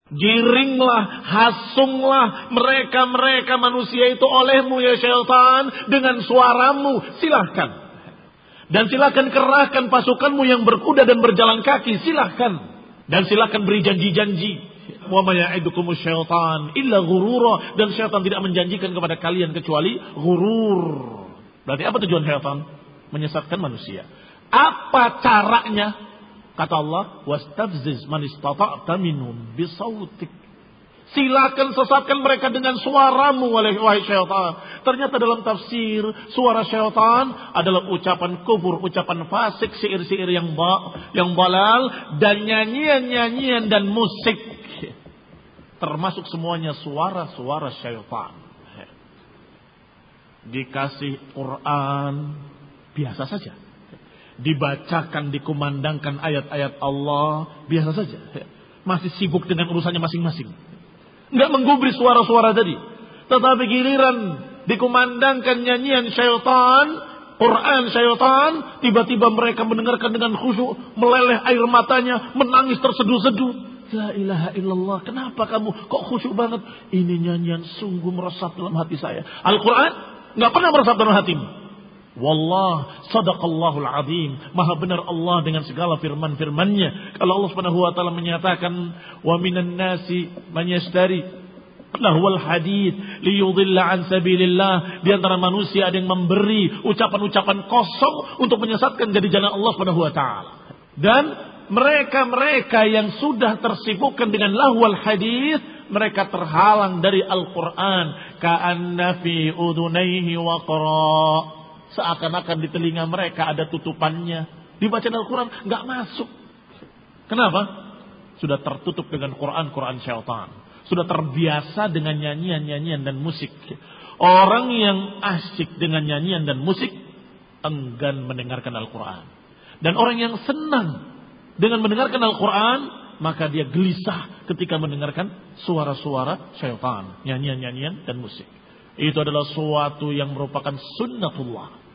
Giringlah, hasunglah mereka manusia itu olehmu ya syaitan dengan suaramu. Silahkan. Dan silahkan kerahkan pasukanmu yang berkuda dan berjalan kaki. Silahkan. Dan silahkan beri janji-janji. Wa ma ya'idukumus syaitan illa ghurura. Dan syaitan tidak menjanjikan kepada kalian kecuali ghurur. Berarti apa tujuan syaitan? Menyesatkan manusia. Apa caranya? Kata Allah, wastafziz man istata'ta minhum bisautik. Silakan sesatkan mereka dengan suaramu wahai syaitan. Ternyata dalam tafsir suara syaitan adalah ucapan kufur, ucapan fasik, syair-syair yang balal dan nyanyian-nyanyian dan musik. Termasuk semuanya suara-suara syaitan. Dikasih Quran biasa saja. Dibacakan, dikumandangkan ayat-ayat Allah, biasa saja. Masih sibuk dengan urusannya masing-masing. Enggak menggubris suara-suara tadi. Tetapi giliran dikumandangkan nyanyian syaitan, Quran syaitan, tiba-tiba mereka mendengarkan dengan khusyuk, meleleh air matanya, menangis terseduh-seduh. La ilaha illallah, kenapa kamu kok khusyuk banget? Ini nyanyian sungguh meresap dalam hati saya. Al-Quran enggak pernah meresap dalam hatimu. Wallah sadaqallahul azim. Maha benar Allah dengan segala firman-firmannya. Kalau Allah Subhanahu wa taala menyatakan wa minan nasi man yashtari lahwal hadits liyudilla an sabilillah. Di antara manusia ada yang memberi ucapan-ucapan kosong untuk menyesatkan dari jalan Allah Subhanahu wa taala. Dan mereka-mereka yang sudah tersibukkan dengan lahwal hadits, mereka terhalang dari Al-Quran. Ka'anna fi udunaihi waqra. Seakan-akan di telinga mereka ada tutupannya. Dibaca Al-Quran nggak masuk. Kenapa? Sudah tertutup dengan Quran syaitan. Sudah terbiasa dengan nyanyian-nyanyian dan musik. Orang yang asyik dengan nyanyian dan musik enggan mendengarkan Al-Quran. Dan orang yang senang dengan mendengarkan Al-Quran, maka dia gelisah ketika mendengarkan suara-suara syaitan, nyanyian-nyanyian dan musik. Itu adalah suatu yang merupakan sunnatullah.